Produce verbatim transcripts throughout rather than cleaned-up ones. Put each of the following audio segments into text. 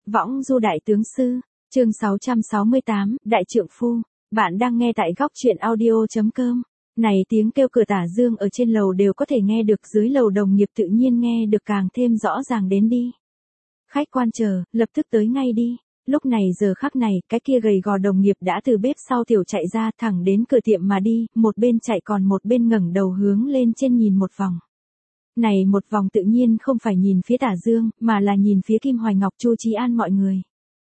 Võng du đại tướng sư, chương sáu trăm sáu mươi tám, Đại trượng phu. Bạn đang nghe tại góc truyện audio.com. Này tiếng kêu cửa tả dương ở trên lầu đều có thể nghe được, dưới lầu đồng nghiệp tự nhiên nghe được càng thêm rõ ràng. Đến đi. Khách quan chờ, lập tức tới ngay đi. Lúc này giờ khắc này, cái kia gầy gò đồng nghiệp đã từ bếp sau tiểu chạy ra thẳng đến cửa tiệm mà đi, một bên chạy còn một bên ngẩng đầu hướng lên trên nhìn một vòng. Này một vòng tự nhiên không phải nhìn phía tả dương, mà là nhìn phía Kim Hoài Ngọc, Chu Chí An mọi người.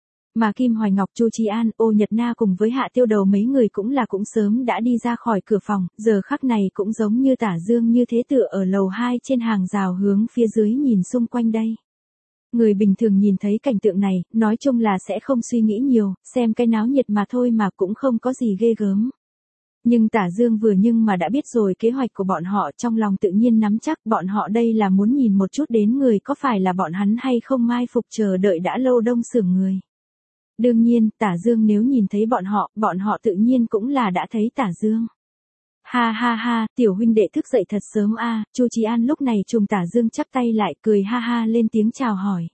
Mà Kim Hoài Ngọc, Chu Chí An, Ô Nhật Na cùng với Hạ Tiêu Đầu mấy người cũng là cũng sớm đã đi ra khỏi cửa phòng, giờ khắc này cũng giống như tả dương như thế tựa ở lầu hai trên hàng rào hướng phía dưới nhìn xung quanh đây. Người bình thường nhìn thấy cảnh tượng này, nói chung là sẽ không suy nghĩ nhiều, xem cái náo nhiệt mà thôi mà cũng không có gì ghê gớm. Nhưng tả dương vừa nhưng mà đã biết rồi kế hoạch của bọn họ, trong lòng tự nhiên nắm chắc bọn họ đây là muốn nhìn một chút đến người có phải là bọn hắn hay không mai phục chờ đợi đã lâu đông xưởng người. Đương nhiên, tả dương nếu nhìn thấy bọn họ, bọn họ tự nhiên cũng là đã thấy tả dương. Ha ha ha, tiểu huynh đệ thức dậy thật sớm a. Chu Chí An lúc này trùng tả dương chắp tay lại cười ha ha lên tiếng chào hỏi.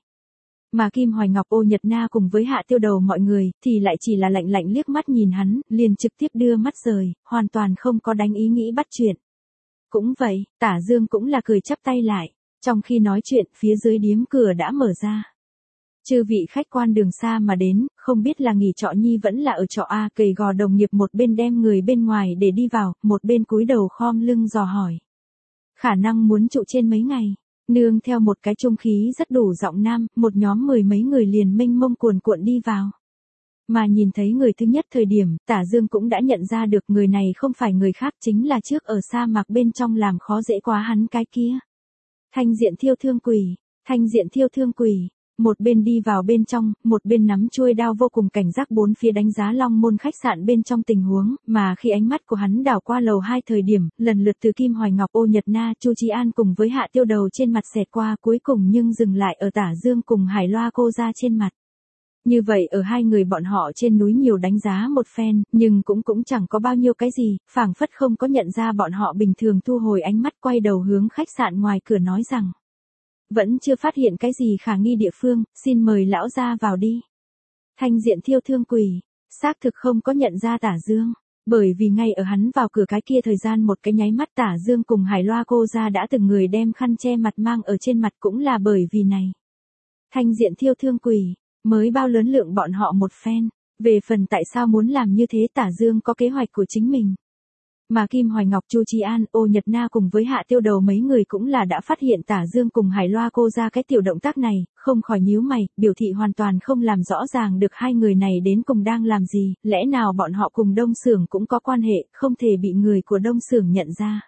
Mà Kim Hoài Ngọc, Ô Nhật Na cùng với Hạ Tiêu Đầu mọi người thì lại chỉ là lạnh lạnh liếc mắt nhìn hắn, liền trực tiếp đưa mắt rời, hoàn toàn không có đánh ý nghĩ bắt chuyện. Cũng vậy, tả dương cũng là cười chắp tay lại, trong khi nói chuyện phía dưới điếm cửa đã mở ra. Chư vị khách quan đường xa mà đến, không biết là nghỉ trọ nhi vẫn là ở trọ a. Gầy gò đồng nghiệp một bên đem người bên ngoài để đi vào, một bên cúi đầu khom lưng dò hỏi. Khả năng muốn trụ trên mấy ngày. Nương theo một cái trung khí rất đủ giọng nam, một nhóm mười mấy người liền mênh mông cuồn cuộn đi vào. Mà nhìn thấy người thứ nhất thời điểm, tả dương cũng đã nhận ra được người này không phải người khác, chính là trước ở sa mạc bên trong làm khó dễ quá hắn cái kia. Thanh diện thiêu thương quỷ, thanh diện thiêu thương quỷ. Một bên đi vào bên trong, một bên nắm chuôi đao vô cùng cảnh giác bốn phía đánh giá Long Môn khách sạn bên trong tình huống, mà khi ánh mắt của hắn đảo qua lầu hai thời điểm, lần lượt từ Kim Hoài Ngọc, Ô Nhật Na, Chu Chí An cùng với Hạ Tiêu Đầu trên mặt xẹt qua, cuối cùng nhưng dừng lại ở tả dương cùng Hải Loa cô ra trên mặt. Như vậy ở hai người bọn họ trên núi nhiều đánh giá một phen, nhưng cũng cũng chẳng có bao nhiêu cái gì, phảng phất không có nhận ra bọn họ bình thường, thu hồi ánh mắt quay đầu hướng khách sạn ngoài cửa nói rằng. Vẫn chưa phát hiện cái gì khả nghi địa phương, xin mời lão ra vào đi. Thanh diện thiêu thương quỷ, xác thực không có nhận ra tả dương, bởi vì ngay ở hắn vào cửa cái kia thời gian một cái nháy mắt tả dương cùng Hải Loa cô ra đã từng người đem khăn che mặt mang ở trên mặt, cũng là bởi vì này. Thanh diện thiêu thương quỷ, mới bao lớn lượng bọn họ một phen, về phần tại sao muốn làm như thế tả dương có kế hoạch của chính mình. Mà Kim Hoài Ngọc, Chu Chí An, Ô Nhật Na cùng với Hạ Tiêu Đầu mấy người cũng là đã phát hiện tả dương cùng Hải Loa cô ra cái tiểu động tác này, không khỏi nhíu mày, biểu thị hoàn toàn không làm rõ ràng được hai người này đến cùng đang làm gì, lẽ nào bọn họ cùng đông xưởng cũng có quan hệ, không thể bị người của đông xưởng nhận ra.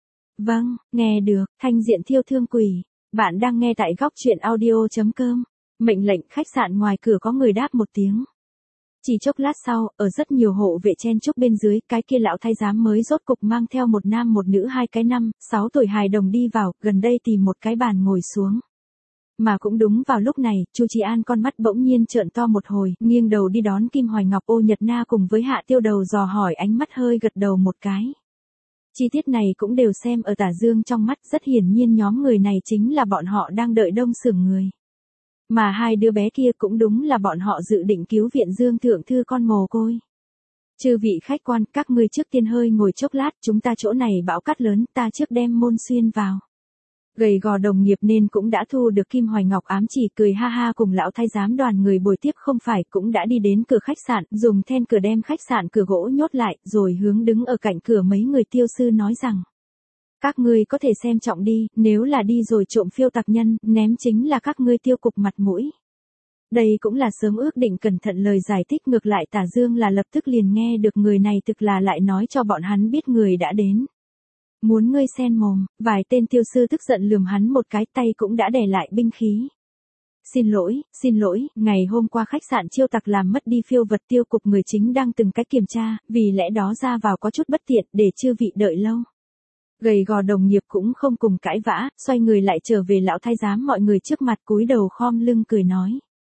Vâng, nghe được, thanh diện thiêu thương quỷ, bạn đang nghe tại góc truyện audio.com, mệnh lệnh khách sạn ngoài cửa có người đáp một tiếng. Chỉ chốc lát sau, ở rất nhiều hộ vệ chen chúc bên dưới, cái kia lão thái giám mới rốt cục mang theo một nam một nữ hai cái năm, sáu tuổi hài đồng đi vào, gần đây tìm một cái bàn ngồi xuống. Mà cũng đúng vào lúc này, Chu Chí An con mắt bỗng nhiên trợn to một hồi, nghiêng đầu đi đón Kim Hoài Ngọc, Ô Nhật Na cùng với Hạ Tiêu Đầu dò hỏi, ánh mắt hơi gật đầu một cái. Chi tiết này cũng đều xem ở tả dương trong mắt, rất hiển nhiên nhóm người này chính là bọn họ đang đợi đông xưởng người. Mà hai đứa bé kia cũng đúng là bọn họ dự định cứu viện Dương thượng thư con mồ côi. Chư vị khách quan, các ngươi trước tiên hơi ngồi chốc lát, chúng ta chỗ này bão cát lớn, ta trước đem môn xuyên vào. Gầy gò đồng nghiệp nên cũng đã thu được Kim Hoài Ngọc ám chỉ, cười ha ha cùng lão thái giám đoàn người bồi tiếp không phải cũng đã đi đến cửa khách sạn, dùng then cửa đem khách sạn cửa gỗ nhốt lại, rồi hướng đứng ở cạnh cửa mấy người tiêu sư nói rằng. Các ngươi có thể xem trọng đi, nếu là đi rồi trộm phiêu tặc nhân, ném chính là các ngươi tiêu cục mặt mũi. Đây cũng là sớm ước định cẩn thận lời giải thích, ngược lại tả dương là lập tức liền nghe được người này thực là lại nói cho bọn hắn biết người đã đến. Muốn ngươi xen mồm, vài tên tiêu sư tức giận lườm hắn một cái, tay cũng đã đè lại binh khí. Xin lỗi, xin lỗi, ngày hôm qua khách sạn chiêu tặc làm mất đi phiêu vật, tiêu cục người chính đang từng cách kiểm tra, vì lẽ đó ra vào có chút bất tiện, để chư vị đợi lâu. Gầy gò đồng nghiệp cũng không cùng cãi vã, xoay người lại trở về lão thái giám mọi người trước mặt, cúi đầu khom lưng cười nói.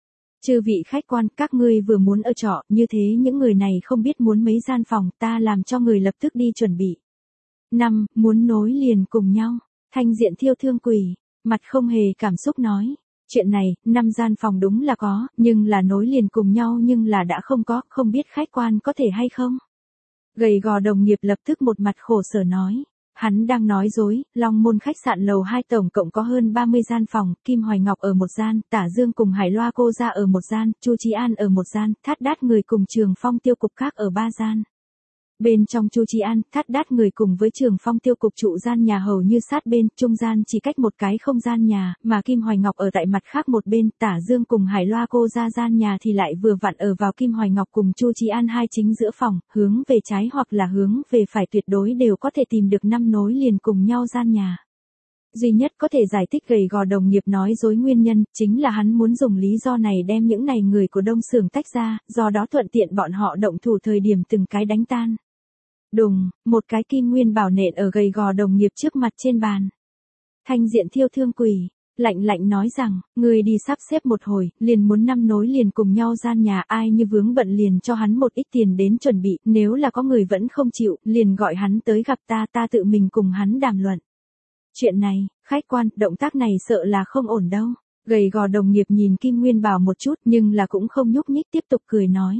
Chư vị khách quan, các ngươi vừa muốn ở trọ, như thế những người này không biết muốn mấy gian phòng, ta làm cho người lập tức đi chuẩn bị. Năm, muốn nối liền cùng nhau, thanh diện thiêu thương quỷ, mặt không hề cảm xúc nói. Chuyện này, năm gian phòng đúng là có, nhưng là nối liền cùng nhau nhưng là đã không có, không biết khách quan có thể hay không. Gầy gò đồng nghiệp lập tức một mặt khổ sở nói. Hắn đang nói dối, Long Môn khách sạn lầu hai tổng cộng có hơn ba mươi gian phòng, Kim Hoài Ngọc ở một gian, Tả Dương cùng Hải Loa cô ra ở một gian, Chu Chí An ở một gian, Thát Đát người cùng Trường Phong tiêu cục khác ở ba gian. Bên trong Chu Chí An, Thát Đát người cùng với Trường Phong tiêu cục trụ gian nhà hầu như sát bên, trung gian chỉ cách một cái không gian nhà, mà Kim Hoài Ngọc ở tại mặt khác một bên, Tả Dương cùng Hải Loa cô ra gian nhà thì lại vừa vặn ở vào Kim Hoài Ngọc cùng Chu Chí An hai chính giữa phòng, hướng về trái hoặc là hướng về phải tuyệt đối đều có thể tìm được năm nối liền cùng nhau gian nhà. Duy nhất có thể giải thích gầy gò đồng nghiệp nói dối nguyên nhân, chính là hắn muốn dùng lý do này đem những này người của Đông Xưởng tách ra, do đó thuận tiện bọn họ động thủ thời điểm từng cái đánh tan. Đùng, một cái kim nguyên bảo nện ở gầy gò đồng nghiệp trước mặt trên bàn. Thanh Diện Thiêu Thương quỳ, lạnh lạnh nói rằng, người đi sắp xếp một hồi, liền muốn năm nối liền cùng nhau gian nhà, ai như vướng bận liền cho hắn một ít tiền đến chuẩn bị, nếu là có người vẫn không chịu, liền gọi hắn tới gặp ta, ta tự mình cùng hắn đàm luận. Chuyện này, khách quan, động tác này sợ là không ổn đâu. Gầy gò đồng nghiệp nhìn Kim Nguyên Bảo một chút nhưng là cũng không nhúc nhích tiếp tục cười nói.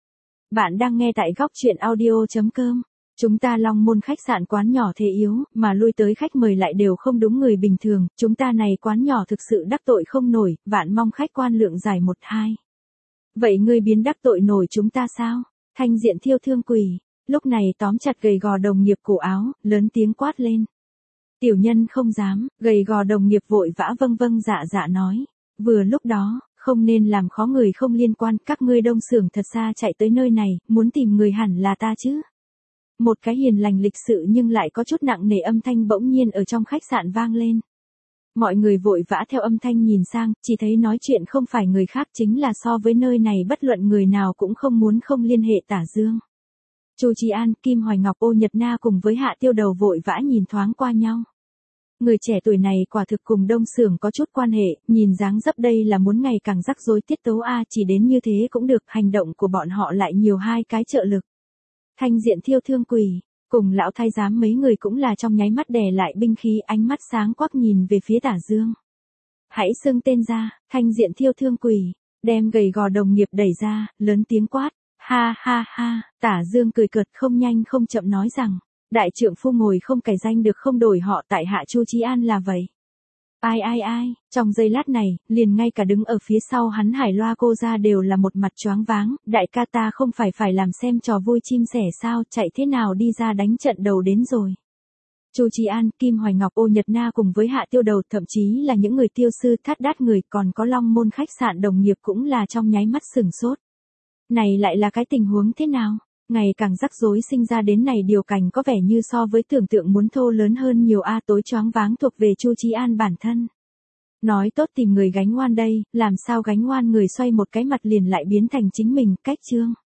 Bạn đang nghe tại góc chuyện audio chấm com. Chúng ta Long Môn khách sạn quán nhỏ thế yếu, mà lui tới khách mời lại đều không đúng người bình thường, chúng ta này quán nhỏ thực sự đắc tội không nổi, vạn mong khách quan lượng giải một hai. Vậy ngươi biến đắc tội nổi chúng ta sao? Thanh Diện Thiêu Thương quỳ, lúc này tóm chặt gầy gò đồng nghiệp cổ áo, lớn tiếng quát lên. Tiểu nhân không dám, gầy gò đồng nghiệp vội vã vâng vâng dạ dạ nói. Vừa lúc đó, không nên làm khó người không liên quan, các ngươi Đông Xưởng thật xa chạy tới nơi này, muốn tìm người hẳn là ta chứ. Một cái hiền lành lịch sự nhưng lại có chút nặng nề âm thanh bỗng nhiên ở trong khách sạn vang lên. Mọi người vội vã theo âm thanh nhìn sang, chỉ thấy nói chuyện không phải người khác chính là so với nơi này bất luận người nào cũng không muốn không liên hệ Tả Dương. Chu Chí An, Kim Hoài Ngọc, Ô Nhật Na cùng với Hạ Tiêu Đầu vội vã nhìn thoáng qua nhau. Người trẻ tuổi này quả thực cùng Đông Xưởng có chút quan hệ, nhìn dáng dấp đây là muốn ngày càng rắc rối tiết tấu a, chỉ đến như thế cũng được, hành động của bọn họ lại nhiều hai cái trợ lực. Thanh Diện Thiêu Thương quỳ, cùng lão thái giám mấy người cũng là trong nháy mắt đè lại binh khí, ánh mắt sáng quắc nhìn về phía Tả Dương. Hãy xưng tên ra, Thanh Diện Thiêu Thương quỳ, đem gầy gò đồng nghiệp đẩy ra, lớn tiếng quát. Ha ha ha, Tả Dương cười cợt không nhanh không chậm nói rằng, đại trượng phu ngồi không cải danh được không đổi họ, tại hạ Chu Chí An là vậy. Ai ai ai, trong giây lát này, liền ngay cả đứng ở phía sau hắn Hải Loa cô ra đều là một mặt choáng váng, đại ca ta không phải phải làm xem trò vui chim sẻ sao, chạy thế nào đi ra đánh trận đầu đến rồi. Chu Chí An, Kim Hoài Ngọc, Ô Nhật Na cùng với Hạ Tiêu Đầu, thậm chí là những người tiêu sư Thát Đát người, còn có Long Môn khách sạn đồng nghiệp cũng là trong nháy mắt sửng sốt. Này lại là cái tình huống thế nào? Ngày càng rắc rối sinh ra đến này điều cảnh có vẻ như so với tưởng tượng muốn thô lớn hơn nhiều a, tối choáng váng thuộc về Chu Chí An bản thân. Nói tốt tìm người gánh oan đây, làm sao gánh oan người xoay một cái mặt liền lại biến thành chính mình, cách trương.